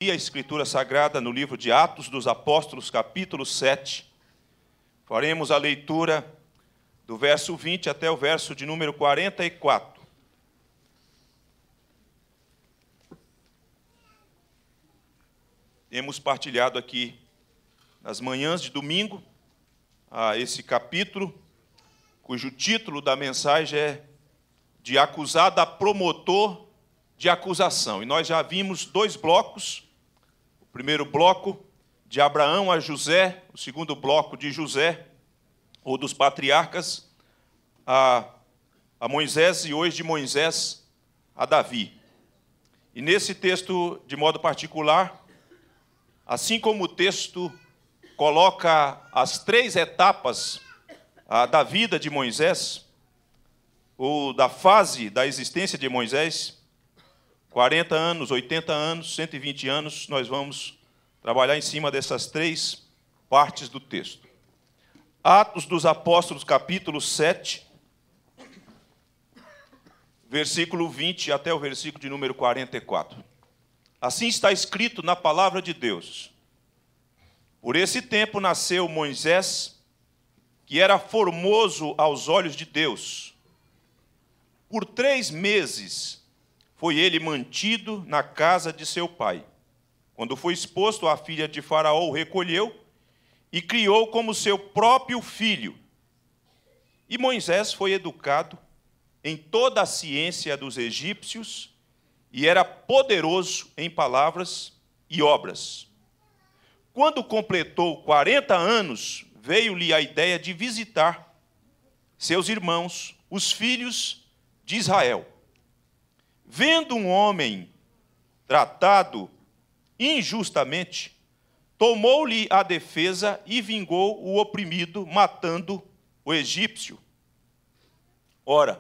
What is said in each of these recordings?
a Escritura Sagrada no livro de Atos dos Apóstolos, capítulo 7. Faremos a leitura do verso 20 até o verso de número 44. Temos partilhado aqui nas manhãs de domingo esse capítulo, cujo título da mensagem é De acusado a promotor de acusação. E nós já vimos dois blocos. O primeiro bloco, de Abraão a José. O segundo bloco, de José, ou dos patriarcas, a Moisés. E hoje, de Moisés a Davi. E nesse texto, de modo particular, assim como o texto coloca as três etapas da vida de Moisés, ou da fase da existência de Moisés, 40 anos, 80 anos, 120 anos, nós vamos trabalhar em cima dessas três partes do texto. Atos dos Apóstolos, capítulo 7, versículo 20 até o versículo de número 44. Assim está escrito na palavra de Deus. Por esse tempo nasceu Moisés, que era formoso aos olhos de Deus. Por 3 meses foi ele mantido na casa de seu pai. Quando foi exposto, a filha de Faraó o recolheu e criou como seu próprio filho. E Moisés foi educado em toda a ciência dos egípcios e era poderoso em palavras e obras. Quando completou 40 anos, veio-lhe a ideia de visitar seus irmãos, os filhos de Israel. Vendo um homem tratado injustamente, tomou-lhe a defesa e vingou o oprimido, matando o egípcio. Ora,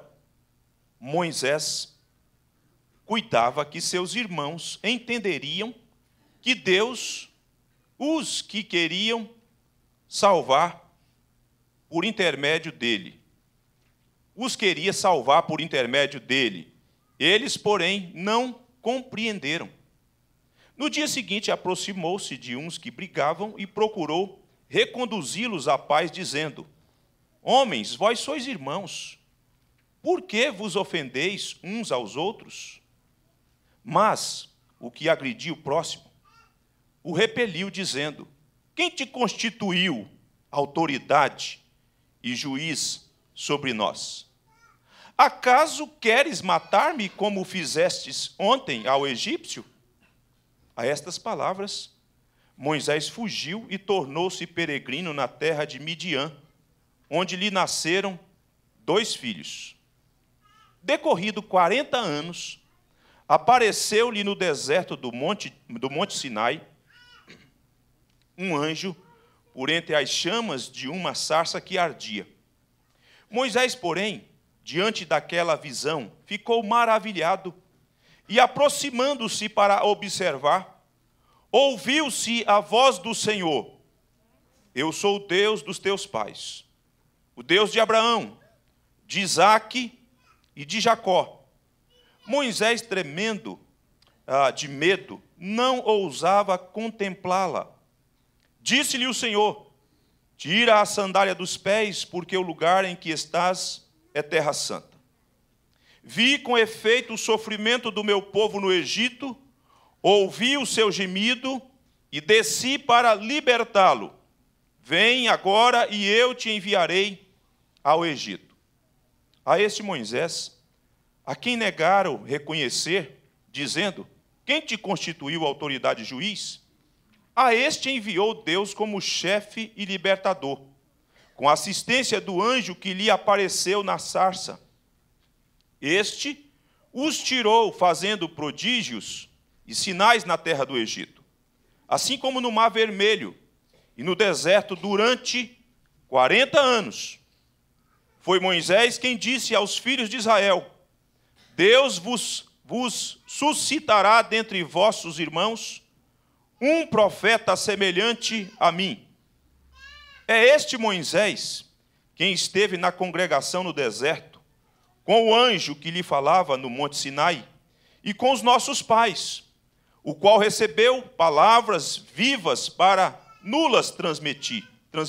Moisés cuidava que seus irmãos entenderiam que Deus os que queriam salvar por intermédio dele. Os queria salvar por intermédio dele. Eles, porém, não compreenderam. No dia seguinte, aproximou-se de uns que brigavam e procurou reconduzi-los à paz, dizendo: Homens, vós sois irmãos, por que vos ofendeis uns aos outros? Mas o que agrediu o próximo o repeliu, dizendo: Quem te constituiu autoridade e juiz sobre nós? Acaso queres matar-me como fizestes ontem ao egípcio? A estas palavras, Moisés fugiu e tornou-se peregrino na terra de Midian, onde lhe nasceram 2 filhos. Decorrido 40 anos, apareceu-lhe no deserto do monte Sinai um anjo por entre as chamas de uma sarça que ardia. Moisés, porém, diante daquela visão, ficou maravilhado e, aproximando-se para observar, ouviu-se a voz do Senhor: Eu sou o Deus dos teus pais, o Deus de Abraão, de Isaque e de Jacó. Moisés, tremendo de medo, não ousava contemplá-la. Disse-lhe o Senhor: Tira a sandália dos pés, porque o lugar em que estás é terra santa. Vi com efeito o sofrimento do meu povo no Egito, ouvi o seu gemido e desci para libertá-lo. Vem agora e eu te enviarei ao Egito. A este Moisés, a quem negaram reconhecer, dizendo: Quem te constituiu autoridade e juiz? A este enviou Deus como chefe e libertador, com assistência do anjo que lhe apareceu na sarça. Este os tirou, fazendo prodígios e sinais na terra do Egito, assim como no Mar Vermelho e no deserto durante 40 anos. Foi Moisés quem disse aos filhos de Israel: Deus vos suscitará dentre vossos irmãos um profeta semelhante a mim. É este Moisés quem esteve na congregação no deserto, com o anjo que lhe falava no Monte Sinai, e com os nossos pais. o qual recebeu palavras vivas para nulas transmitir,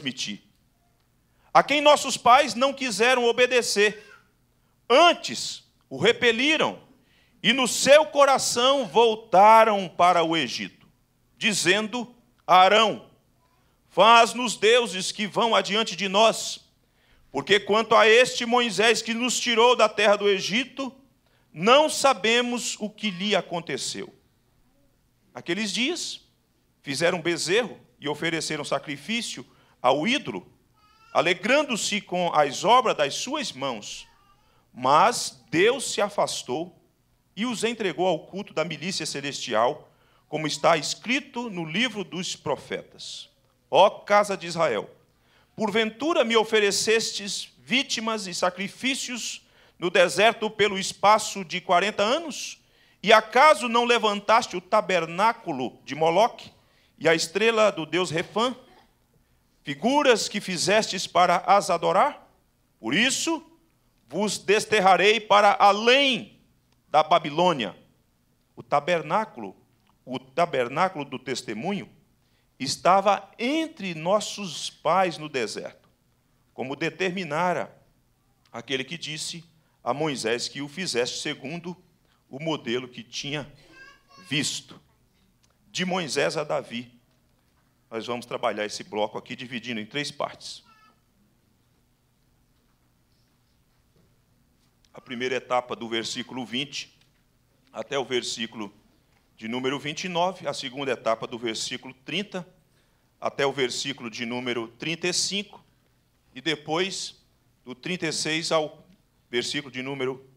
a quem nossos pais não quiseram obedecer, antes o repeliram, e no seu coração voltaram para o Egito, dizendo a Arão: faz-nos deuses que vão adiante de nós, porque quanto a este Moisés que nos tirou da terra do Egito, não sabemos o que lhe aconteceu. Aqueles dias fizeram bezerro e ofereceram sacrifício ao ídolo, alegrando-se com as obras das suas mãos. Mas Deus se afastou e os entregou ao culto da milícia celestial, como está escrito no livro dos profetas. Ó casa de Israel, porventura me oferecestes vítimas e sacrifícios no deserto pelo espaço de 40 anos? E acaso não levantaste o tabernáculo de Moloque e a estrela do deus Refã, figuras que fizestes para as adorar? Por isso vos desterrarei para além da Babilônia. O tabernáculo do testemunho estava entre nossos pais no deserto, como determinara aquele que disse a Moisés que o fizeste segundo o modelo que tinha visto. De Moisés a Davi. Nós vamos trabalhar esse bloco aqui dividindo em 3 partes. A primeira etapa do versículo 20 até o versículo de número 29, a segunda etapa do versículo 30 até o versículo de número 35, e depois do 36 ao versículo de número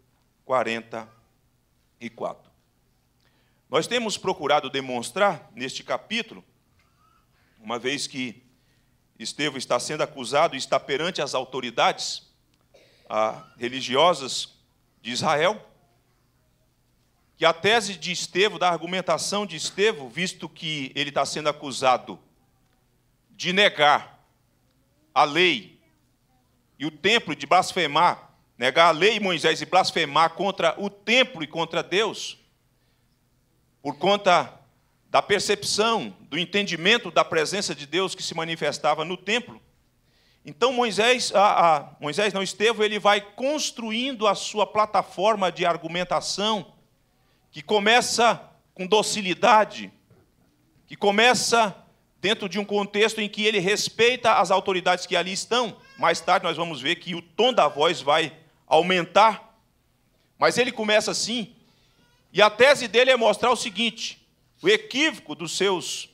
44. Nós temos procurado demonstrar neste capítulo, uma vez que Estevão está sendo acusado e está perante as autoridades religiosas de Israel, que a tese de Estevão, da argumentação de Estevão, visto que ele está sendo acusado de negar a lei e o templo, de blasfemar, negar a lei de Moisés e blasfemar contra o templo e contra Deus, por conta da percepção, do entendimento da presença de Deus que se manifestava no templo. Então Estevão, ele vai construindo a sua plataforma de argumentação, que começa com docilidade, que começa dentro de um contexto em que ele respeita as autoridades que ali estão. Mais tarde nós vamos ver que o tom da voz vai aumentar, mas ele começa assim, e a tese dele é mostrar o seguinte: o equívoco dos seus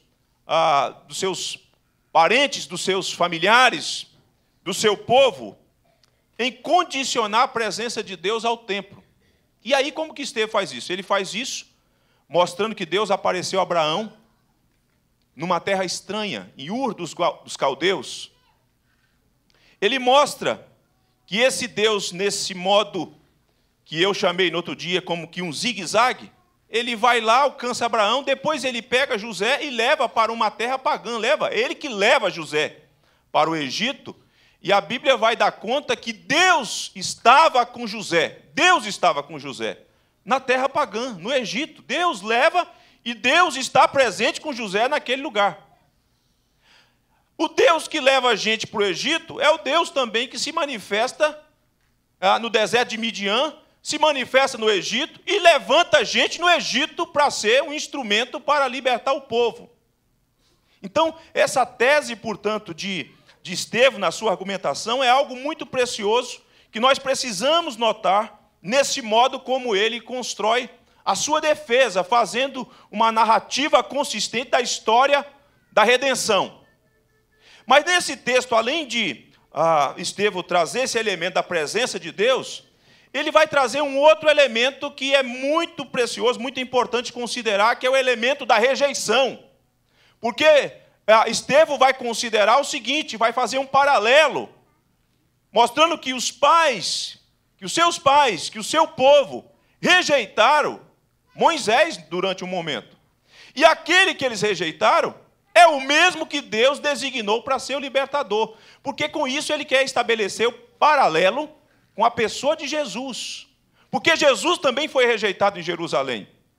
parentes, dos seus familiares, do seu povo, em condicionar a presença de Deus ao templo. E aí, como que Estevão faz isso? Ele faz isso mostrando que Deus apareceu a Abraão numa terra estranha, em Ur dos caldeus. Ele mostra que esse Deus, nesse modo que eu chamei no outro dia como que um zigue-zague, ele vai lá, alcança Abraão, depois ele pega José e leva para uma terra pagã. Ele que leva José para o Egito, e a Bíblia vai dar conta que Deus estava com José. Deus estava com José na terra pagã, no Egito. Deus leva e Deus está presente com José naquele lugar. O Deus que leva a gente para o Egito é o Deus também que se manifesta no deserto de Midian, se manifesta no Egito e levanta a gente no Egito para ser um instrumento para libertar o povo. Então, essa tese, portanto, de Estevão na sua argumentação é algo muito precioso que nós precisamos notar nesse modo como ele constrói a sua defesa, fazendo uma narrativa consistente da história da redenção. Mas nesse texto, além de Estevão trazer esse elemento da presença de Deus, ele vai trazer um outro elemento que é muito precioso, muito importante considerar, que é o elemento da rejeição. Porque Estevão vai considerar o seguinte, vai fazer um paralelo, mostrando que os seus pais, que o seu povo rejeitaram Moisés durante um momento. E aquele que eles rejeitaram é o mesmo que Deus designou para ser o libertador. Porque com isso ele quer estabelecer o paralelo com a pessoa de Jesus. Porque Jesus também foi rejeitado em Jerusalém.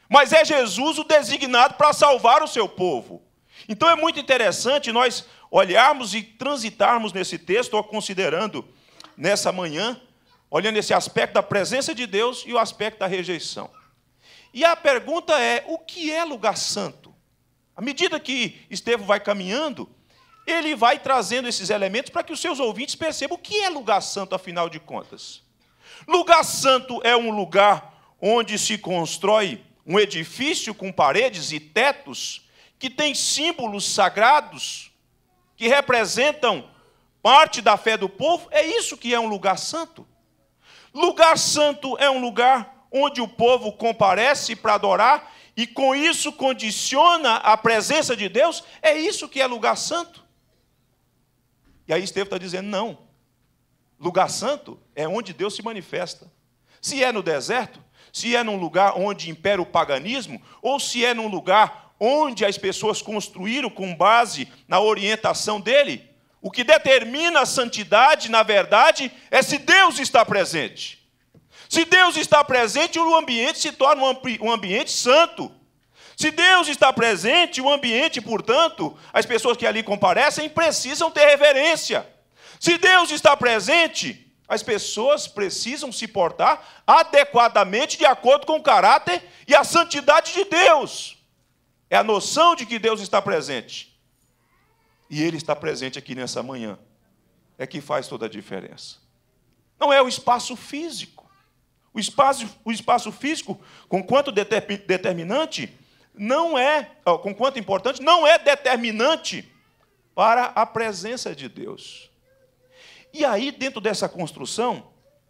mas é Jesus o designado para salvar o seu povo. Então é muito interessante nós olharmos e transitarmos nesse texto, ou considerando nessa manhã, olhando esse aspecto da presença de Deus e o aspecto da rejeição. E a pergunta é, o que é lugar santo? À medida que Estevão vai caminhando, ele vai trazendo esses elementos para que os seus ouvintes percebam o que é lugar santo, afinal de contas. Lugar santo é um lugar onde se constrói um edifício com paredes e tetos que tem símbolos sagrados que representam parte da fé do povo. É isso que é um lugar santo. Lugar santo é um lugar onde o povo comparece para adorar e com isso condiciona a presença de Deus. É isso que é lugar santo. E aí Estevão está dizendo, não. Lugar santo é onde Deus se manifesta. Se é no deserto, se é num lugar onde impera o paganismo, ou se é num lugar onde as pessoas construíram com base na orientação dele, o que determina a santidade, na verdade, é se Deus está presente. Se Deus está presente, o ambiente se torna um ambiente santo. Se Deus está presente, o ambiente, portanto, as pessoas que ali comparecem precisam ter reverência. Se Deus está presente, as pessoas precisam se portar adequadamente de acordo com o caráter e a santidade de Deus. É a noção de que Deus está presente. E Ele está presente aqui nessa manhã. É que faz toda a diferença. Não é o espaço físico. O espaço físico, conquanto determinante, não é, conquanto importante, não é determinante para a presença de Deus. E aí, dentro dessa construção,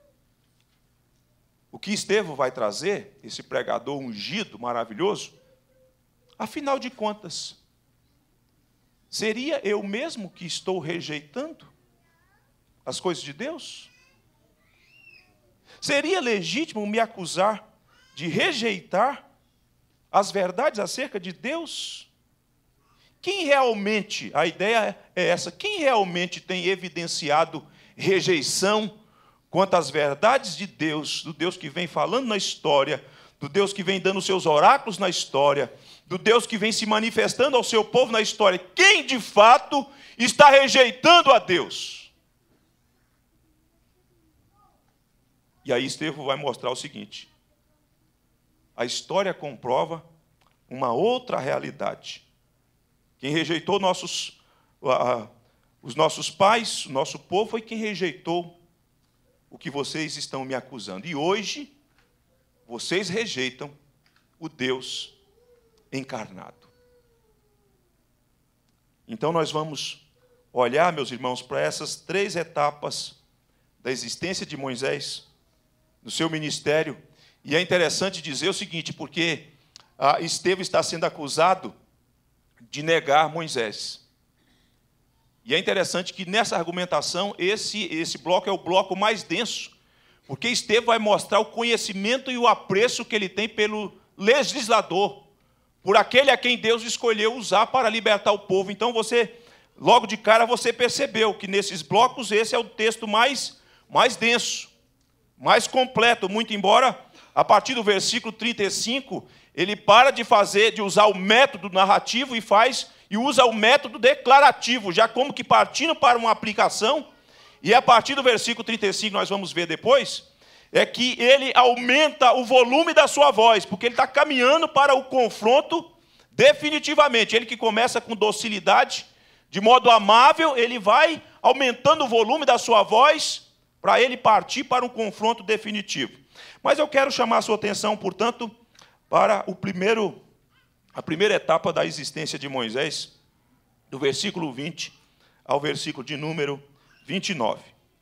o que Estevão vai trazer, esse pregador ungido, maravilhoso, afinal de contas, seria eu mesmo que estou rejeitando as coisas de Deus? Seria legítimo me acusar de rejeitar as verdades acerca de Deus? Quem realmente, a ideia é essa, quem realmente tem evidenciado rejeição quanto às verdades de Deus, do Deus que vem falando na história, do Deus que vem dando seus oráculos na história, do Deus que vem se manifestando ao seu povo na história? Quem de fato está rejeitando a Deus? E aí Estevão vai mostrar o seguinte: a história comprova uma outra realidade. Quem rejeitou os nossos pais, o nosso povo, foi quem rejeitou o que vocês estão me acusando. E hoje, vocês rejeitam o Deus encarnado. Então nós vamos olhar, meus irmãos, para essas 3 etapas da existência de Moisés, no seu ministério. E é interessante dizer o seguinte, porque Estevão está sendo acusado de negar Moisés. E é interessante que nessa argumentação, esse bloco é o bloco mais denso, porque Estevão vai mostrar o conhecimento e o apreço que ele tem pelo legislador, por aquele a quem Deus escolheu usar para libertar o povo. Então logo de cara, você percebeu que nesses blocos esse é o texto mais denso, mais completo, muito embora, a partir do versículo 35, ele para de usar o método narrativo e usa o método declarativo, já como que partindo para uma aplicação. E a partir do versículo 35, nós vamos ver depois, é que ele aumenta o volume da sua voz, porque ele está caminhando para o confronto definitivamente. Ele que começa com docilidade, de modo amável, ele vai aumentando o volume da sua voz, para ele partir para um confronto definitivo. Mas eu quero chamar a sua atenção, portanto, para a primeira etapa da existência de Moisés, do versículo 20 ao versículo de número 29.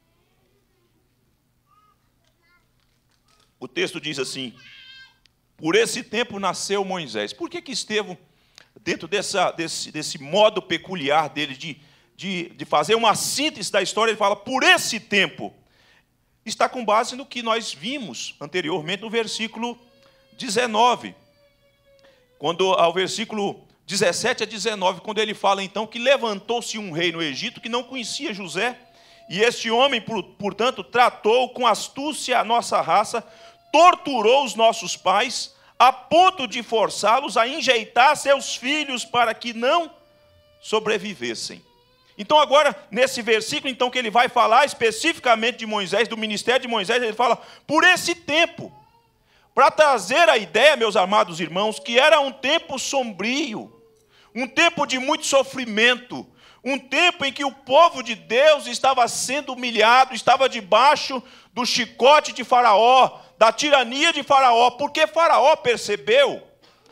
O texto diz assim: por esse tempo nasceu Moisés. Por que Estevão, dentro desse modo peculiar dele de fazer uma síntese da história, ele fala, por esse tempo? Está com base no que nós vimos anteriormente no versículo 19. Ao versículo 17 a 19, quando ele fala então que levantou-se um rei no Egito que não conhecia José, e este homem, portanto, tratou com astúcia a nossa raça, torturou os nossos pais, a ponto de forçá-los a enjeitar seus filhos para que não sobrevivessem. Então agora, nesse versículo, então, que ele vai falar especificamente de Moisés, do ministério de Moisés, ele fala, por esse tempo, para trazer a ideia, meus amados irmãos, que era um tempo sombrio, um tempo de muito sofrimento, um tempo em que o povo de Deus estava sendo humilhado, estava debaixo do chicote de Faraó, da tirania de Faraó, porque Faraó percebeu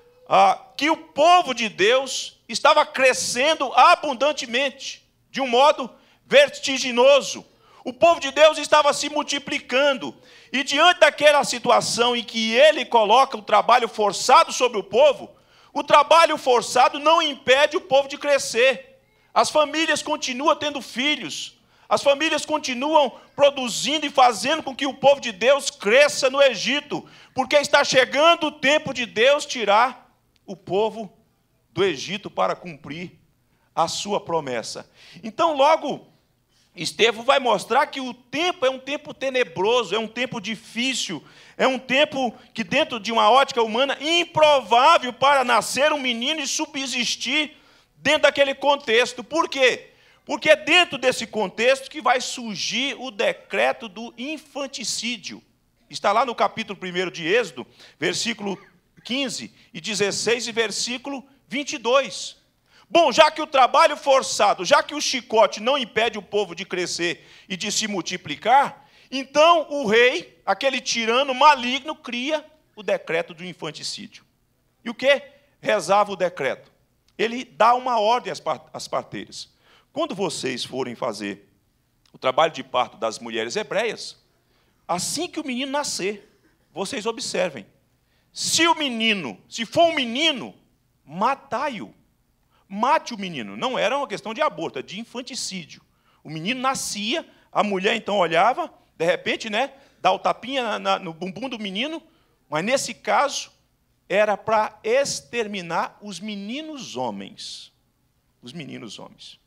que o povo de Deus estava crescendo abundantemente, de um modo vertiginoso. O povo de Deus estava se multiplicando, e diante daquela situação em que ele coloca o trabalho forçado sobre o povo, o trabalho forçado não impede o povo de crescer. As famílias continuam tendo filhos, as famílias continuam produzindo e fazendo com que o povo de Deus cresça no Egito, porque está chegando o tempo de Deus tirar o povo do Egito para cumprir a sua promessa. Então, logo, Estevão vai mostrar que o tempo é um tempo tenebroso, é um tempo difícil, é um tempo que, dentro de uma ótica humana, improvável para nascer um menino e subsistir dentro daquele contexto. Por quê? Porque é dentro desse contexto que vai surgir o decreto do infanticídio. Está lá no capítulo 1 de Êxodo, versículo 15 e 16 e versículo 22. Bom, já que o trabalho forçado, já que o chicote não impede o povo de crescer e de se multiplicar, então o rei, aquele tirano maligno, cria o decreto do infanticídio. E o que rezava o decreto? Ele dá uma ordem às parteiras. Quando vocês forem fazer o trabalho de parto das mulheres hebreias, assim que o menino nascer, vocês observem. Se for um menino, matai-o. Mate o menino. Não era uma questão de aborto, é de infanticídio. O menino nascia, a mulher então olhava, de repente, dá o tapinha no bumbum do menino, mas nesse caso era para exterminar os meninos homens. Os meninos homens.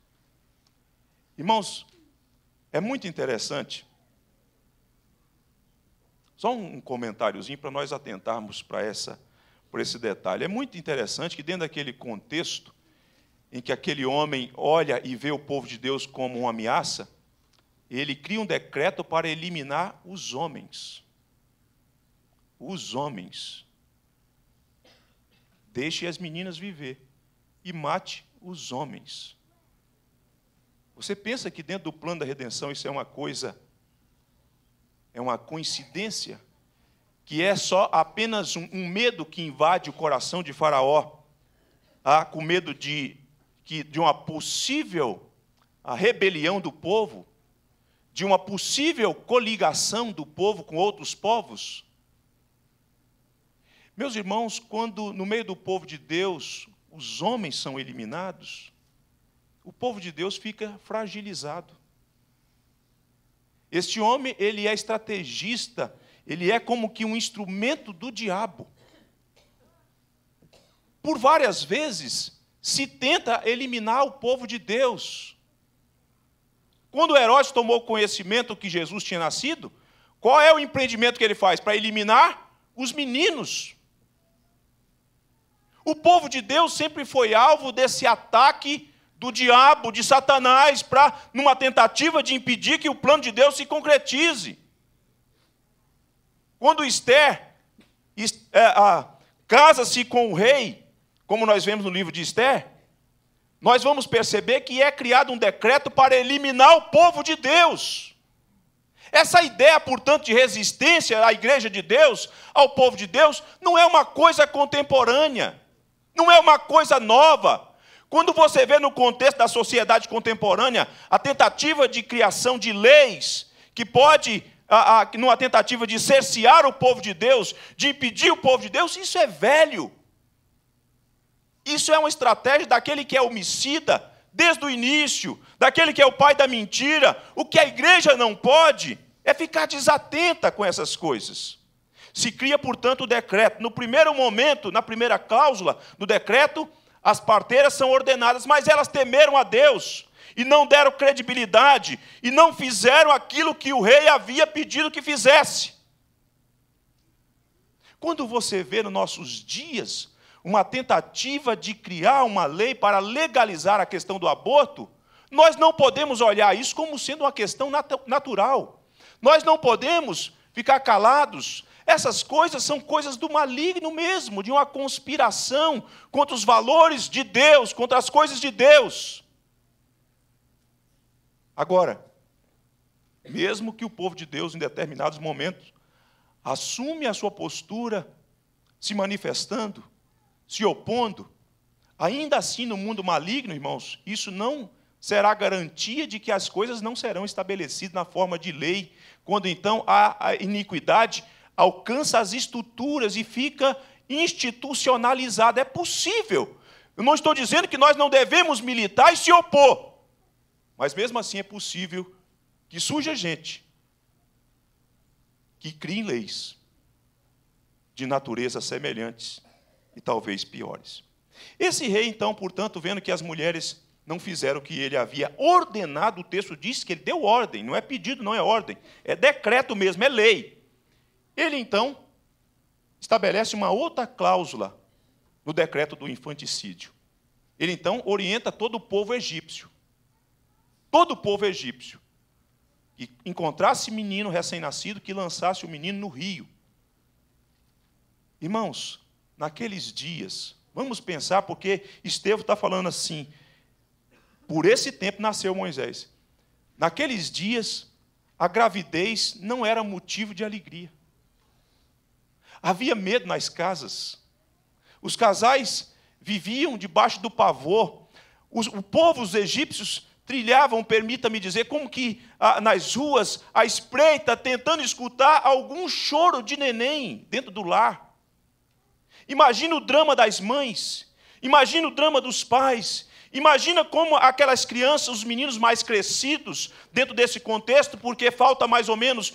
Irmãos, é muito interessante. Só um comentáriozinho para nós atentarmos por esse detalhe. É muito interessante que dentro daquele contexto em que aquele homem olha e vê o povo de Deus como uma ameaça, ele cria um decreto para eliminar os homens. Os homens. Deixe as meninas viver e mate os homens. Você pensa que dentro do plano da redenção isso é uma coisa, é uma coincidência? Que é só apenas um medo que invade o coração de Faraó, com medo de uma possível rebelião do povo, de uma possível coligação do povo com outros povos? Meus irmãos, quando no meio do povo de Deus os homens são eliminados, o povo de Deus fica fragilizado. Este homem, ele é estrategista, ele é como que um instrumento do diabo. Por várias vezes se tenta eliminar o povo de Deus. Quando Herodes tomou conhecimento que Jesus tinha nascido, qual é o empreendimento que ele faz? Para eliminar os meninos. O povo de Deus sempre foi alvo desse ataque do diabo, de Satanás, numa tentativa de impedir que o plano de Deus se concretize. Quando Esther casa-se com o rei, como nós vemos no livro de Esther, nós vamos perceber que é criado um decreto para eliminar o povo de Deus. Essa ideia, portanto, de resistência à igreja de Deus, ao povo de Deus, não é uma coisa contemporânea, não é uma coisa nova. Quando você vê no contexto da sociedade contemporânea a tentativa de criação de leis que pode, numa tentativa de cercear o povo de Deus, de impedir o povo de Deus, isso é velho. Isso é uma estratégia daquele que é homicida desde o início, daquele que é o pai da mentira. O que a igreja não pode é ficar desatenta com essas coisas. Se cria, portanto, o decreto. No primeiro momento, na primeira cláusula do decreto, as parteiras são ordenadas, mas elas temeram a Deus e não deram credibilidade e não fizeram aquilo que o rei havia pedido que fizesse. Quando você vê nos nossos dias uma tentativa de criar uma lei para legalizar a questão do aborto, nós não podemos olhar isso como sendo uma questão natural. Nós não podemos ficar calados. Essas coisas são coisas do maligno mesmo, de uma conspiração contra os valores de Deus, contra as coisas de Deus. Agora, mesmo que o povo de Deus, em determinados momentos, assume a sua postura, se manifestando, se opondo, ainda assim no mundo maligno, irmãos, isso não será garantia de que as coisas não serão estabelecidas na forma de lei, quando então a iniquidade alcança as estruturas e fica institucionalizada. É possível. Eu não estou dizendo que nós não devemos militar e se opor, mas mesmo assim é possível que surja gente que crie leis de natureza semelhantes e talvez piores. Esse rei, então, portanto, vendo que as mulheres não fizeram o que ele havia ordenado, o texto diz que ele deu ordem, não é pedido, não é ordem, é decreto mesmo, é lei. Ele, então, estabelece uma outra cláusula no decreto do infanticídio. Ele, então, orienta todo o povo egípcio. Todo o povo egípcio. Que encontrasse menino recém-nascido, que lançasse o menino no rio. Irmãos, naqueles dias, vamos pensar, porque Estevão está falando assim, por esse tempo nasceu Moisés. Naqueles dias, a gravidez não era motivo de alegria. Havia medo nas casas. Os casais viviam debaixo do pavor. O povo, os egípcios, trilhavam, permita-me dizer, como que nas ruas, à espreita, tentando escutar algum choro de neném dentro do lar. Imagina o drama das mães, imagina o drama dos pais, imagina como aquelas crianças, os meninos mais crescidos, dentro desse contexto, porque falta mais ou menos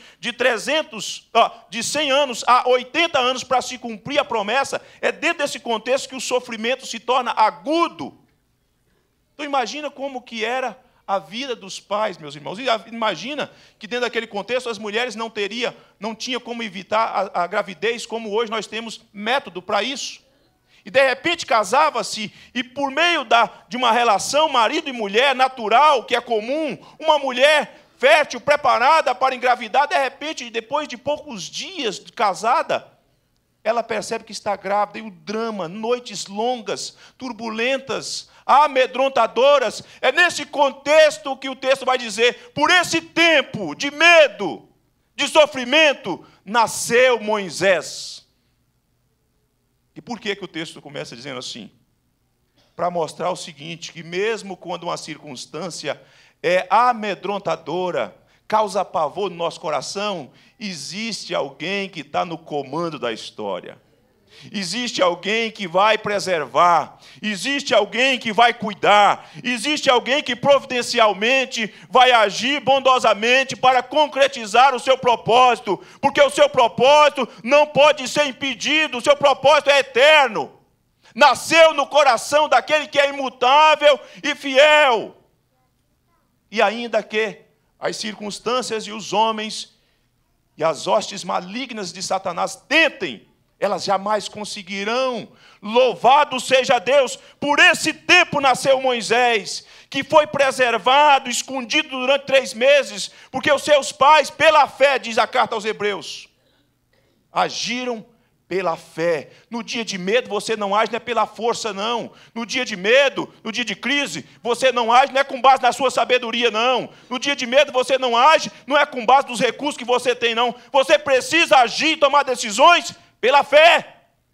de 100 anos a 80 anos para se cumprir a promessa, é dentro desse contexto que o sofrimento se torna agudo. Então imagina como que era a vida dos pais, meus irmãos. E imagina que dentro daquele contexto as mulheres não tinham como evitar a gravidez, como hoje nós temos método para isso. E de repente casava-se, e por meio de uma relação marido e mulher natural, que é comum, uma mulher fértil, preparada para engravidar, de repente, depois de poucos dias de casada, ela percebe que está grávida, e o drama, noites longas, turbulentas, amedrontadoras, é nesse contexto que o texto vai dizer, por esse tempo de medo, de sofrimento, nasceu Moisés. E por que o texto começa dizendo assim? Para mostrar o seguinte, que mesmo quando uma circunstância é amedrontadora, causa pavor no nosso coração, existe alguém que está no comando da história. Existe alguém que vai preservar, existe alguém que vai cuidar, existe alguém que providencialmente vai agir bondosamente para concretizar o seu propósito, porque o seu propósito não pode ser impedido, o seu propósito é eterno. Nasceu no coração daquele que é imutável e fiel. E ainda que as circunstâncias e os homens e as hostes malignas de Satanás tentem, elas jamais conseguirão. Louvado seja Deus, por esse tempo nasceu Moisés, que foi preservado, escondido durante 3 meses, porque os seus pais, pela fé, diz a carta aos Hebreus, agiram pela fé. No dia de medo, você não age, não é pela força, não. No dia de medo, no dia de crise, você não age, não é com base na sua sabedoria, não. No dia de medo, você não age, não é com base nos recursos que você tem, não. Você precisa agir e tomar decisões pela fé.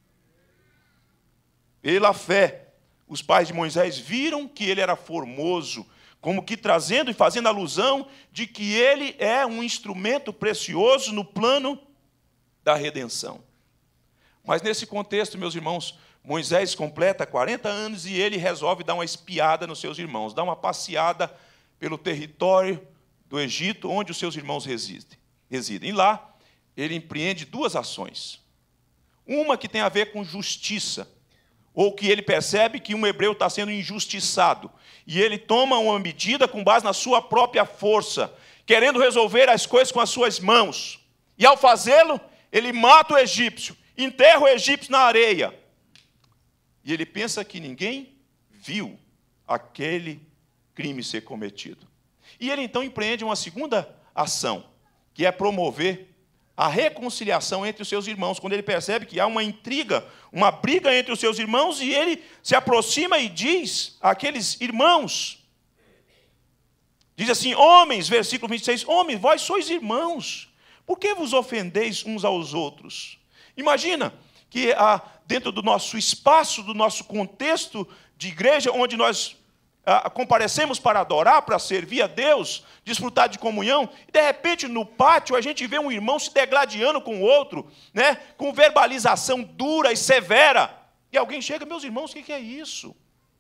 Pela fé. Os pais de Moisés viram que ele era formoso, como que trazendo e fazendo alusão de que ele é um instrumento precioso no plano da redenção. Mas nesse contexto, meus irmãos, Moisés completa 40 anos e ele resolve dar uma espiada nos seus irmãos, dar uma passeada pelo território do Egito, onde os seus irmãos residem. E lá, ele empreende 2 ações. Uma que tem a ver com justiça, ou que ele percebe que um hebreu está sendo injustiçado, e ele toma uma medida com base na sua própria força, querendo resolver as coisas com as suas mãos. E ao fazê-lo, ele mata o egípcio, enterra o egípcio na areia. E ele pensa que ninguém viu aquele crime ser cometido. E ele então empreende uma segunda ação, que é promover a reconciliação entre os seus irmãos, quando ele percebe que há uma intriga, uma briga entre os seus irmãos, e ele se aproxima e diz àqueles irmãos, diz assim, homens, versículo 26, homens, vós sois irmãos, por que vos ofendeis uns aos outros? Imagina que dentro do nosso espaço, do nosso contexto de igreja, onde nós comparecemos para adorar, para servir a Deus, desfrutar de comunhão, e de repente no pátio a gente vê um irmão se degladiando com o outro, né, com verbalização dura e severa, e alguém chega, meus irmãos, o que é isso?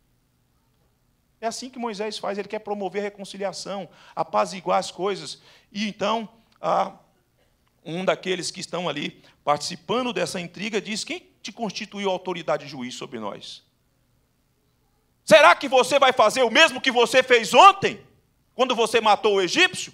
É assim que Moisés faz, ele quer promover a reconciliação, apaziguar as coisas, e então um daqueles que estão ali participando dessa intriga diz, quem te constituiu autoridade e juiz sobre nós? Será que você vai fazer o mesmo que você fez ontem, quando você matou o egípcio?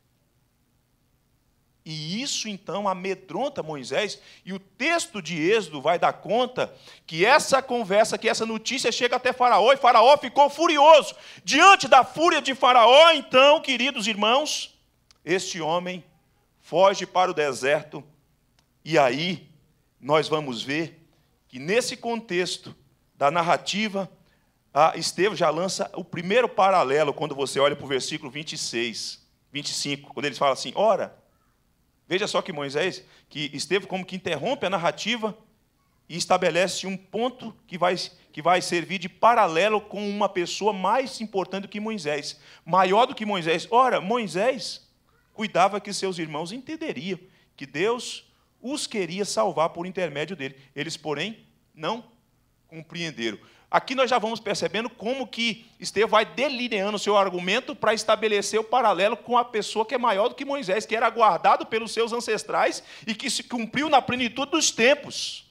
E isso então amedronta Moisés, e o texto de Êxodo vai dar conta que essa conversa, que essa notícia chega até Faraó, e Faraó ficou furioso. Diante da fúria de Faraó, então, queridos irmãos, este homem foge para o deserto, e aí nós vamos ver que nesse contexto da narrativa, Estevão já lança o primeiro paralelo quando você olha para o versículo 26, 25, quando ele fala assim, ora, veja só que Estevão como que interrompe a narrativa e estabelece um ponto que vai servir de paralelo com uma pessoa mais importante do que Moisés, maior do que Moisés. Ora, Moisés cuidava que seus irmãos entenderiam que Deus os queria salvar por intermédio dele. Eles, porém, não compreenderam. Aqui nós já vamos percebendo como que Estevão vai delineando o seu argumento para estabelecer o paralelo com a pessoa que é maior do que Moisés, que era guardado pelos seus ancestrais e que se cumpriu na plenitude dos tempos.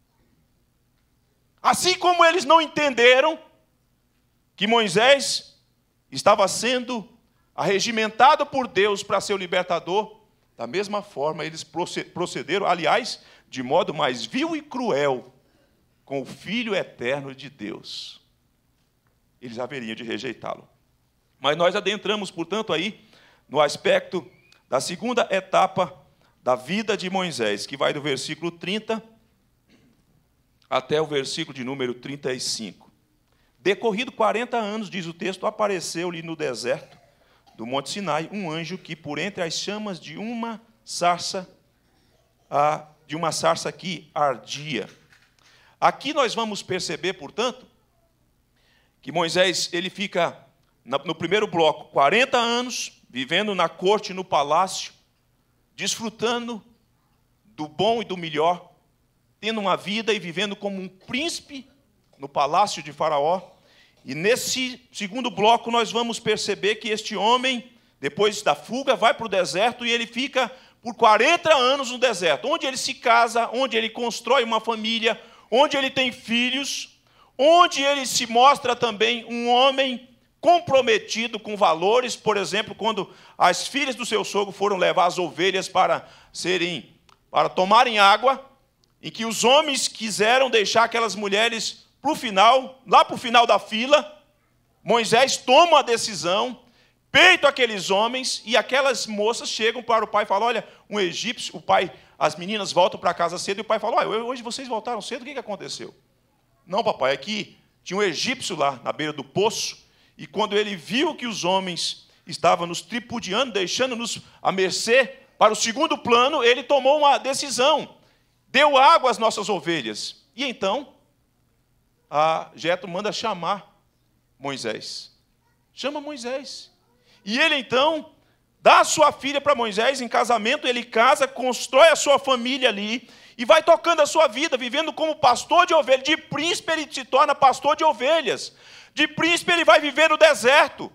Assim como eles não entenderam que Moisés estava sendo arregimentado por Deus para ser o libertador, da mesma forma eles procederam, aliás, de modo mais vil e cruel, com o Filho eterno de Deus. Eles haveriam de rejeitá-lo. Mas nós adentramos, portanto, aí no aspecto da segunda etapa da vida de Moisés, que vai do versículo 30 até o versículo de número 35. Decorrido 40 anos, diz o texto, apareceu-lhe no deserto do Monte Sinai um anjo que, por entre as chamas de uma sarça que ardia. Aqui nós vamos perceber, portanto, que Moisés ele fica, no primeiro bloco, 40 anos, vivendo na corte, no palácio, desfrutando do bom e do melhor, tendo uma vida e vivendo como um príncipe no palácio de Faraó. E nesse segundo bloco nós vamos perceber que este homem, depois da fuga, vai para o deserto e ele fica por 40 anos no deserto, onde ele se casa, onde ele constrói uma família, onde ele tem filhos, onde ele se mostra também um homem comprometido com valores. Por exemplo, quando as filhas do seu sogro foram levar as ovelhas para tomarem água, em que os homens quiseram deixar aquelas mulheres para o final, lá para o final da fila, Moisés toma a decisão, peita aqueles homens, e aquelas moças chegam para o pai e falam, olha, um egípcio, o pai, as meninas voltam para casa cedo, e o pai fala, olha, hoje vocês voltaram cedo, o que aconteceu? Não, papai, é que tinha um egípcio lá na beira do poço, e quando ele viu que os homens estavam nos tripudiando, deixando-nos à mercê para o segundo plano, ele tomou uma decisão, deu água às nossas ovelhas. E então, Jetro manda chamar Moisés. Chama Moisés. E ele então dá a sua filha para Moisés em casamento, ele casa, constrói a sua família ali, e vai tocando a sua vida, vivendo como pastor de ovelhas. De príncipe ele se torna pastor de ovelhas. De príncipe ele vai viver no deserto.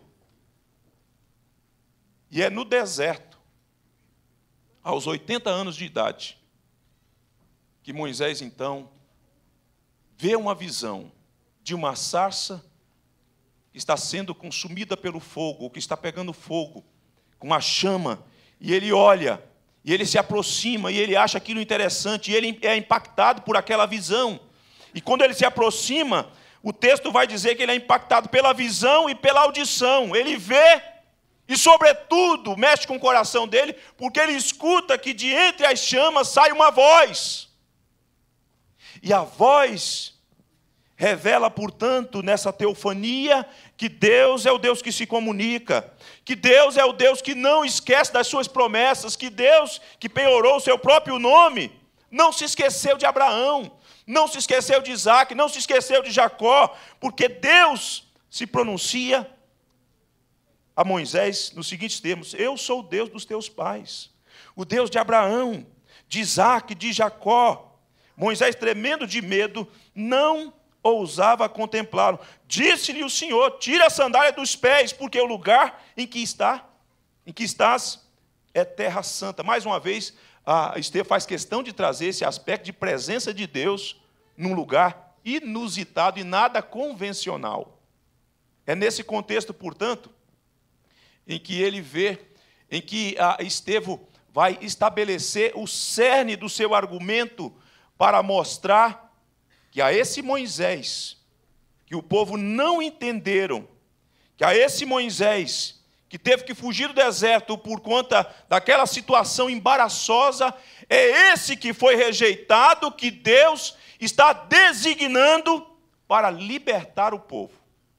E é no deserto, aos 80 anos de idade, que Moisés então vê uma visão de uma sarça que está sendo consumida pelo fogo, ou que está pegando fogo, com uma chama, e ele olha, E ele se aproxima, e ele acha aquilo interessante, e ele é impactado por aquela visão. E quando ele se aproxima, o texto vai dizer que ele é impactado pela visão e pela audição. Ele vê e, sobretudo, mexe com o coração dele, porque ele escuta que de entre as chamas sai uma voz. E a voz revela, portanto, nessa teofania, que Deus é o Deus que se comunica, que Deus é o Deus que não esquece das suas promessas, que Deus, que penhorou o seu próprio nome, não se esqueceu de Abraão, não se esqueceu de Isaac, não se esqueceu de Jacó, porque Deus se pronuncia a Moisés nos seguintes termos: eu sou o Deus dos teus pais, o Deus de Abraão, de Isaac, de Jacó. Moisés, tremendo de medo, não ousava contemplá-lo. Disse-lhe o Senhor: tira a sandália dos pés, porque o lugar em que estás, é terra santa. Mais uma vez, Estevão faz questão de trazer esse aspecto de presença de Deus num lugar inusitado e nada convencional. É nesse contexto, portanto, em que ele vê, em que Estevão vai estabelecer o cerne do seu argumento para mostrar que a esse Moisés, que o povo não entenderam, que a esse Moisés, que teve que fugir do deserto por conta daquela situação embaraçosa, é esse que foi rejeitado, que Deus está designando para libertar o povo.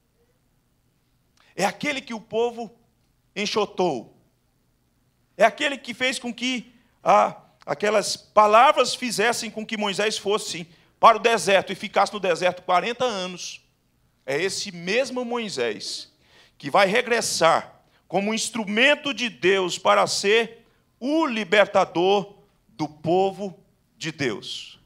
É aquele que o povo enxotou. É aquele que fez com que aquelas palavras fizessem com que Moisés fosse para o deserto e ficasse no deserto 40 anos. É esse mesmo Moisés que vai regressar como instrumento de Deus para ser o libertador do povo de Deus.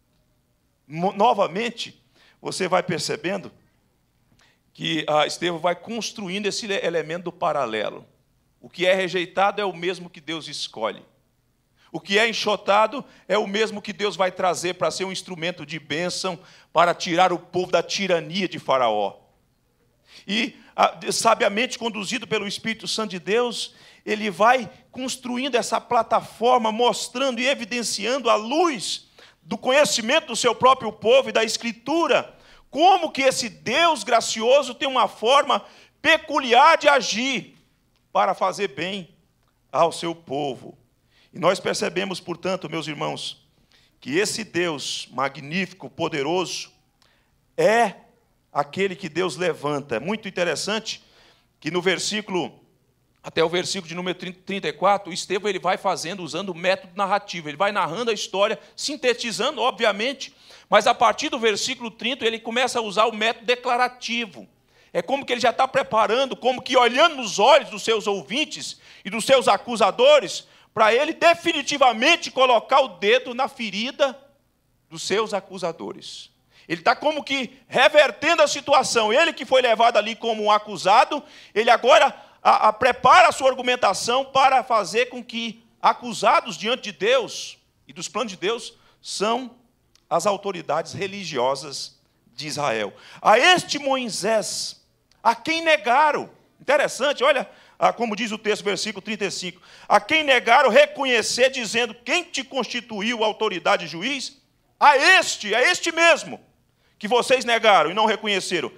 Novamente, você vai percebendo que Estevão vai construindo esse elemento do paralelo. O que é rejeitado é o mesmo que Deus escolhe. O que é enxotado é o mesmo que Deus vai trazer para ser um instrumento de bênção, para tirar o povo da tirania de Faraó. E, sabiamente conduzido pelo Espírito Santo de Deus, ele vai construindo essa plataforma, mostrando e evidenciando à luz do conhecimento do seu próprio povo e da Escritura, como que esse Deus gracioso tem uma forma peculiar de agir para fazer bem ao seu povo. E nós percebemos, portanto, meus irmãos, que esse Deus magnífico, poderoso, é aquele que Deus levanta. É muito interessante que no versículo, até o versículo de número 34, Estevão ele vai fazendo, usando o método narrativo. Ele vai narrando a história, sintetizando, obviamente, mas a partir do versículo 30, ele começa a usar o método declarativo. É como que ele já está preparando, como que olhando nos olhos dos seus ouvintes e dos seus acusadores, para ele definitivamente colocar o dedo na ferida dos seus acusadores. Ele está como que revertendo a situação. Ele que foi levado ali como um acusado, ele agora prepara a sua argumentação para fazer com que acusados diante de Deus e dos planos de Deus são as autoridades religiosas de Israel. A este Moisés, a quem negaram, interessante, olha como diz o texto, versículo 35, a quem negaram reconhecer, dizendo, quem te constituiu autoridade e juiz? A este mesmo, que vocês negaram e não reconheceram.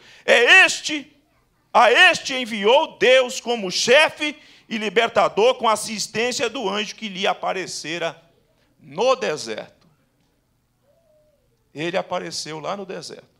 A este enviou Deus como chefe e libertador, com assistência do anjo que lhe aparecera no deserto. Ele apareceu lá no deserto.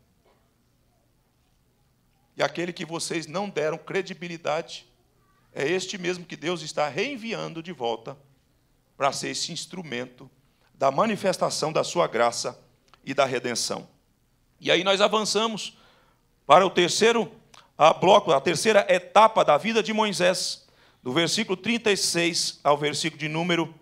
E aquele que vocês não deram credibilidade, é este mesmo que Deus está reenviando de volta para ser esse instrumento da manifestação da sua graça e da redenção. E aí nós avançamos para o terceiro bloco, a terceira etapa da vida de Moisés, do versículo 36 ao versículo de número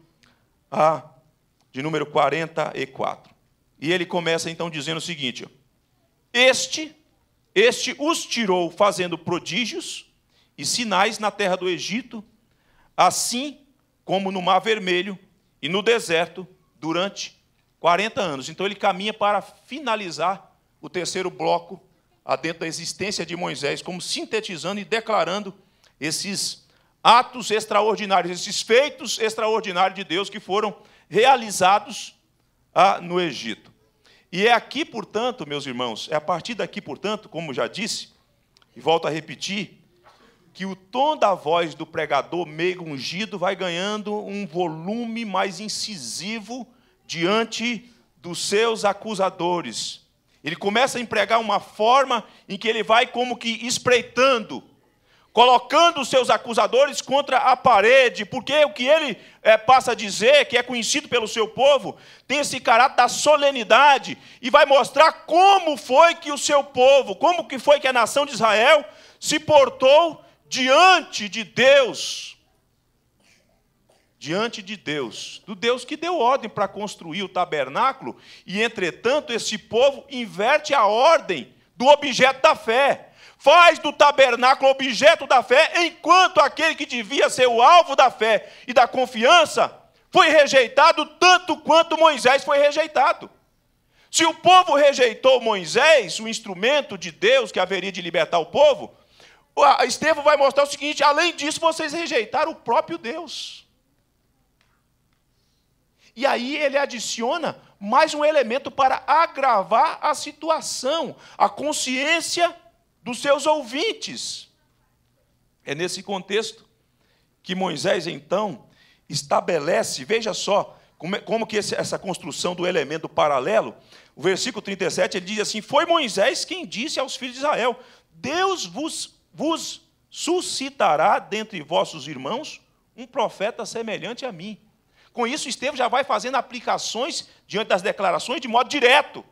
44. E ele começa então dizendo o seguinte: Este os tirou fazendo prodígios e sinais na terra do Egito, assim como no Mar Vermelho e no deserto, durante 40 anos. Então ele caminha para finalizar o terceiro bloco, dentro da existência de Moisés, como sintetizando e declarando esses atos extraordinários, esses feitos extraordinários de Deus que foram realizados no Egito. E é aqui, portanto, meus irmãos, é a partir daqui, portanto, como já disse, e volto a repetir, que o tom da voz do pregador meigo ungido vai ganhando um volume mais incisivo diante dos seus acusadores. Ele começa a empregar uma forma em que ele vai como que espreitando, colocando os seus acusadores contra a parede, porque o que ele passa a dizer, que é conhecido pelo seu povo, tem esse caráter da solenidade, e vai mostrar como foi que o seu povo, como que foi que a nação de Israel se portou diante de Deus, do Deus que deu ordem para construir o tabernáculo, e entretanto esse povo inverte a ordem do objeto da fé. Faz do tabernáculo objeto da fé, enquanto aquele que devia ser o alvo da fé e da confiança foi rejeitado tanto quanto Moisés foi rejeitado. Se o povo rejeitou Moisés, o instrumento de Deus que haveria de libertar o povo, Estevão vai mostrar o seguinte: além disso, vocês rejeitaram o próprio Deus. E aí ele adiciona mais um elemento para agravar a situação, a consciência dos seus ouvintes. É nesse contexto que Moisés, então, estabelece, veja só, como que essa construção do elemento paralelo, o versículo 37, ele diz assim: foi Moisés quem disse aos filhos de Israel, Deus vos suscitará dentre vossos irmãos um profeta semelhante a mim. Com isso, Estevão já vai fazendo aplicações diante das declarações de modo direto.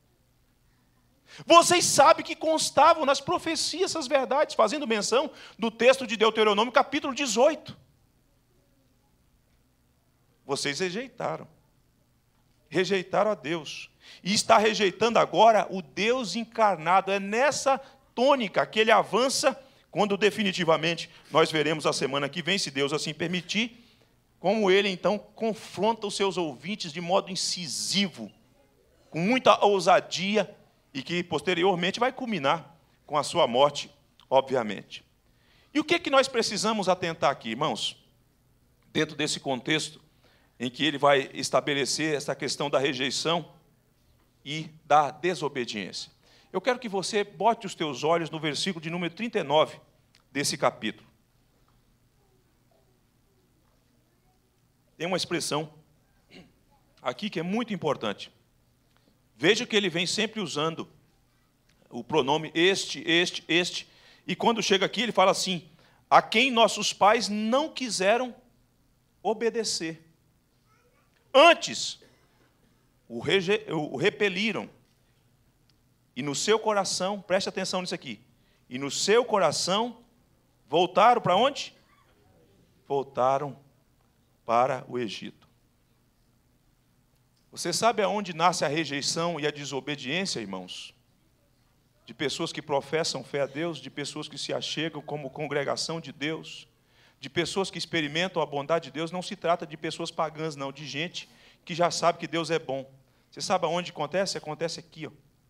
Vocês sabem que constavam nas profecias essas verdades, fazendo menção do texto de Deuteronômio, capítulo 18. Vocês rejeitaram a Deus, e está rejeitando agora o Deus encarnado. É nessa tônica que ele avança, quando definitivamente nós veremos a semana que vem, se Deus assim permitir, como ele então confronta os seus ouvintes de modo incisivo, com muita ousadia, e que posteriormente vai culminar com a sua morte, obviamente. E o que nós precisamos atentar aqui, irmãos? Dentro desse contexto em que ele vai estabelecer essa questão da rejeição e da desobediência. Eu quero que você bote os teus olhos no versículo de número 39 desse capítulo. Tem uma expressão aqui que é muito importante. Veja que ele vem sempre usando o pronome este, e quando chega aqui ele fala assim: a quem nossos pais não quiseram obedecer. Antes, o repeliram, e no seu coração, preste atenção nisso aqui, e no seu coração voltaram para onde? Voltaram para o Egito. Você sabe aonde nasce a rejeição e a desobediência, irmãos? De pessoas que professam fé a Deus, de pessoas que se achegam como congregação de Deus, de pessoas que experimentam a bondade de Deus. Não se trata de pessoas pagãs, não, de gente que já sabe que Deus é bom. Você sabe aonde acontece? Acontece aqui, ó.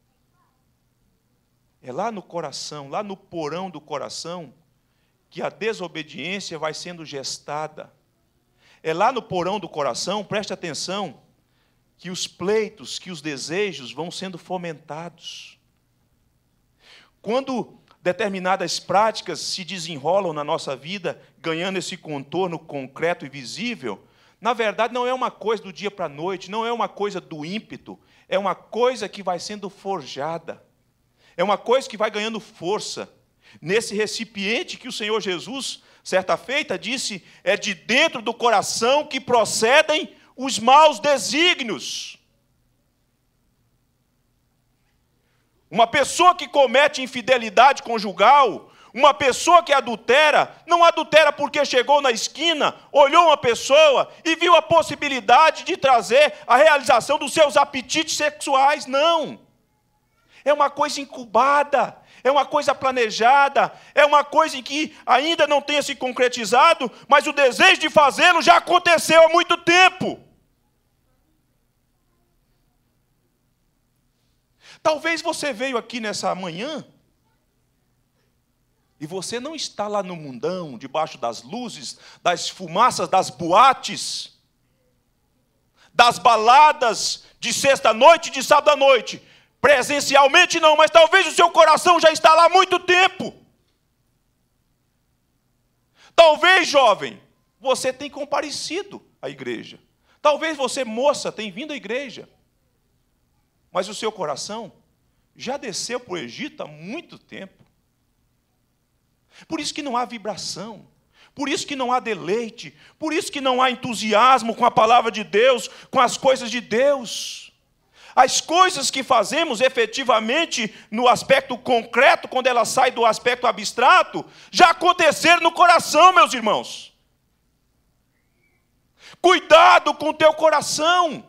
É lá no coração, lá no porão do coração, que a desobediência vai sendo gestada. É lá no porão do coração, preste atenção, que os pleitos, que os desejos vão sendo fomentados. Quando determinadas práticas se desenrolam na nossa vida, ganhando esse contorno concreto e visível, na verdade não é uma coisa do dia para a noite, não é uma coisa do ímpeto, é uma coisa que vai sendo forjada, é uma coisa que vai ganhando força. Nesse recipiente que o Senhor Jesus, certa feita, disse, é de dentro do coração que procedem os maus desígnios. Uma pessoa que comete infidelidade conjugal, uma pessoa que adultera, não adultera porque chegou na esquina, olhou uma pessoa e viu a possibilidade de trazer a realização dos seus apetites sexuais, não. É uma coisa incubada, é uma coisa planejada, é uma coisa em que ainda não tenha se concretizado, mas o desejo de fazê-lo já aconteceu há muito tempo. Talvez você veio aqui nessa manhã E você não está lá no mundão, debaixo das luzes, das fumaças, das boates, das baladas de sexta-noite e de sábado-à-noite. Presencialmente não, mas talvez o seu coração já está lá há muito tempo. Talvez, jovem, você tenha comparecido à igreja. Talvez você, moça, tenha vindo à igreja. Mas o seu coração já desceu para o Egito há muito tempo. Por isso que não há vibração. Por isso que não há deleite. Por isso que não há entusiasmo com a palavra de Deus, com as coisas de Deus. As coisas que fazemos efetivamente no aspecto concreto, quando ela sai do aspecto abstrato, já aconteceram no coração, meus irmãos. Cuidado com o teu coração.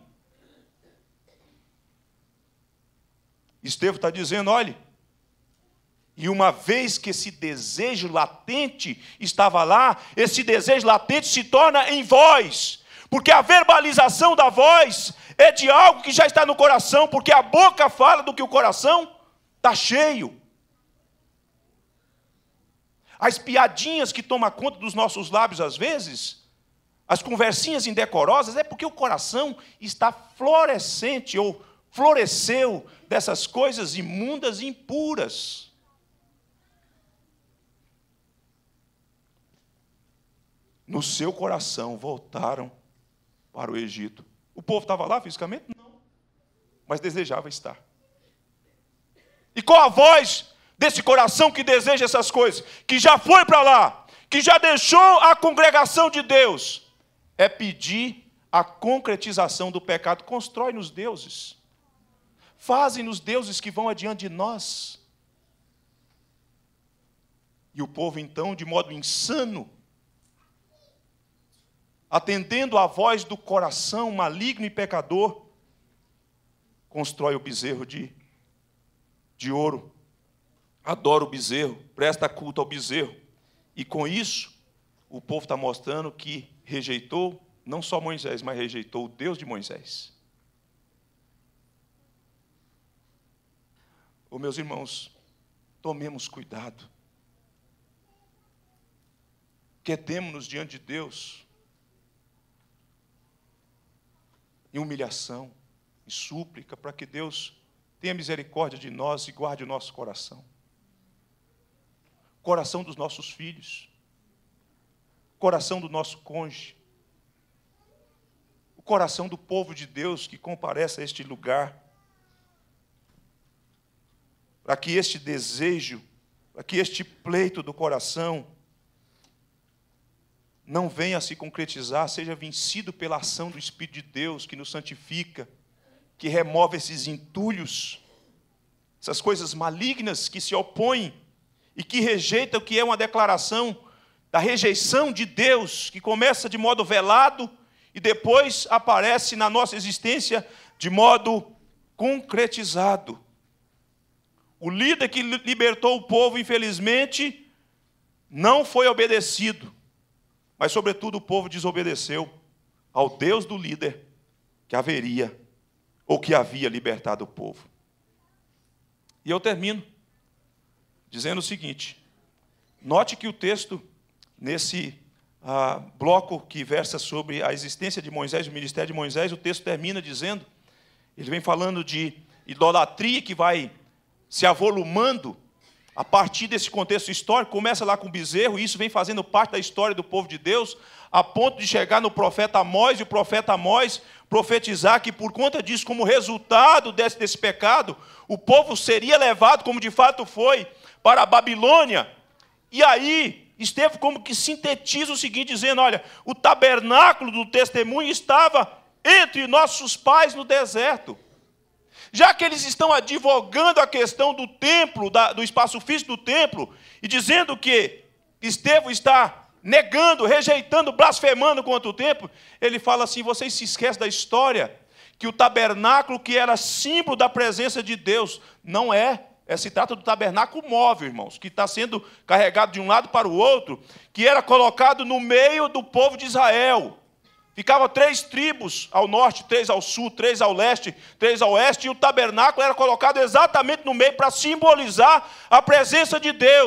Estevão está dizendo, olhe, e uma vez que esse desejo latente estava lá, esse desejo latente se torna em voz, porque a verbalização da voz é de algo que já está no coração, porque a boca fala do que o coração está cheio. As piadinhas que tomam conta dos nossos lábios às vezes, as conversinhas indecorosas, é porque o coração está florescente, ou floresceu dessas coisas imundas e impuras. No seu coração voltaram para o Egito. O povo estava lá fisicamente? Não. Mas desejava estar. E qual a voz desse coração que deseja essas coisas? Que já foi para lá, que já deixou a congregação de Deus. É pedir a concretização do pecado. Constrói-nos deuses. Fazem-nos deuses que vão adiante de nós. E o povo, então, de modo insano, atendendo à voz do coração maligno e pecador, constrói o bezerro de ouro, adora o bezerro, presta culto ao bezerro. E com isso, o povo está mostrando que rejeitou, não só Moisés, mas rejeitou o Deus de Moisés. Ô, meus irmãos, tomemos cuidado. Quedemos-nos diante de Deus em humilhação, em súplica, para que Deus tenha misericórdia de nós e guarde o nosso coração. Coração dos nossos filhos, coração do nosso cônjuge, o coração do povo de Deus que comparece a este lugar, para que este desejo, para que este pleito do coração não venha a se concretizar, seja vencido pela ação do Espírito de Deus, que nos santifica, que remove esses entulhos, essas coisas malignas que se opõem e que rejeitam o que é uma declaração da rejeição de Deus, que começa de modo velado e depois aparece na nossa existência de modo concretizado. O líder que libertou o povo, infelizmente, não foi obedecido. Mas, sobretudo, o povo desobedeceu ao Deus do líder que haveria, ou que havia libertado o povo. E eu termino dizendo o seguinte, note que o texto, nesse bloco que versa sobre a existência de Moisés, o ministério de Moisés, o texto termina dizendo, ele vem falando de idolatria que vai se avolumando a partir desse contexto histórico, começa lá com o bezerro, e isso vem fazendo parte da história do povo de Deus, a ponto de chegar no profeta Amós, e o profeta Amós profetizar que por conta disso, como resultado desse pecado, o povo seria levado, como de fato foi, para a Babilônia. E aí, Estevão como que sintetiza o seguinte, dizendo, olha, o tabernáculo do testemunho estava entre nossos pais no deserto. Já que eles estão advogando a questão do templo, do espaço físico do templo, e dizendo que Estevão está negando, rejeitando, blasfemando contra o templo, ele fala assim, vocês se esquecem da história, que o tabernáculo que era símbolo da presença de Deus, não se trata do tabernáculo móvel, irmãos, que está sendo carregado de um lado para o outro, que era colocado no meio do povo de Israel. Ficavam 3 tribos ao norte, 3 ao sul, 3 ao leste, 3 ao oeste, e o tabernáculo era colocado exatamente no meio para simbolizar a presença de Deus.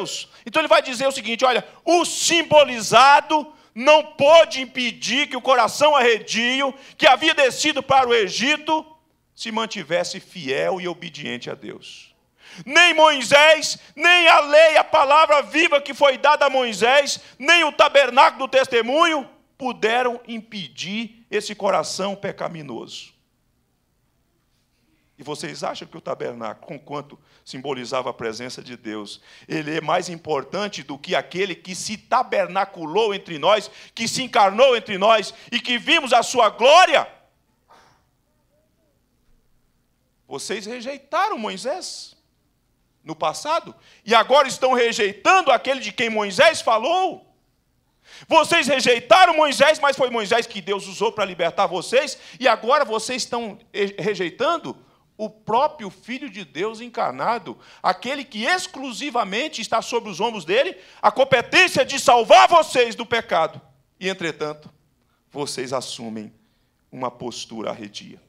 Então ele vai dizer o seguinte, olha, o simbolizado não pôde impedir que o coração arredio, que havia descido para o Egito, se mantivesse fiel e obediente a Deus. Nem Moisés, nem a lei, a palavra viva que foi dada a Moisés, nem o tabernáculo do testemunho, puderam impedir esse coração pecaminoso. E vocês acham que o tabernáculo, conquanto simbolizava a presença de Deus, ele é mais importante do que aquele que se tabernaculou entre nós, que se encarnou entre nós e que vimos a sua glória? Vocês rejeitaram Moisés no passado e agora estão rejeitando aquele de quem Moisés falou. Vocês rejeitaram Moisés, mas foi Moisés que Deus usou para libertar vocês, e agora vocês estão rejeitando o próprio Filho de Deus encarnado, aquele que exclusivamente está sobre os ombros dele, a competência de salvar vocês do pecado. E, entretanto, vocês assumem uma postura arredia.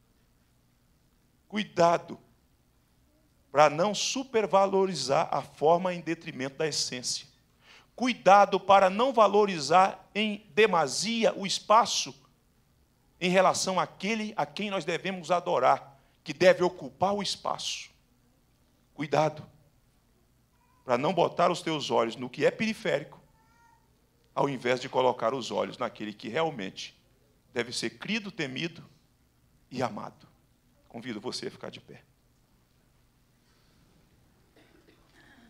Cuidado para não supervalorizar a forma em detrimento da essência. Cuidado para não valorizar em demasia o espaço em relação àquele a quem nós devemos adorar, que deve ocupar o espaço. Cuidado para não botar os teus olhos no que é periférico, ao invés de colocar os olhos naquele que realmente deve ser crido, temido e amado. Convido você a ficar de pé.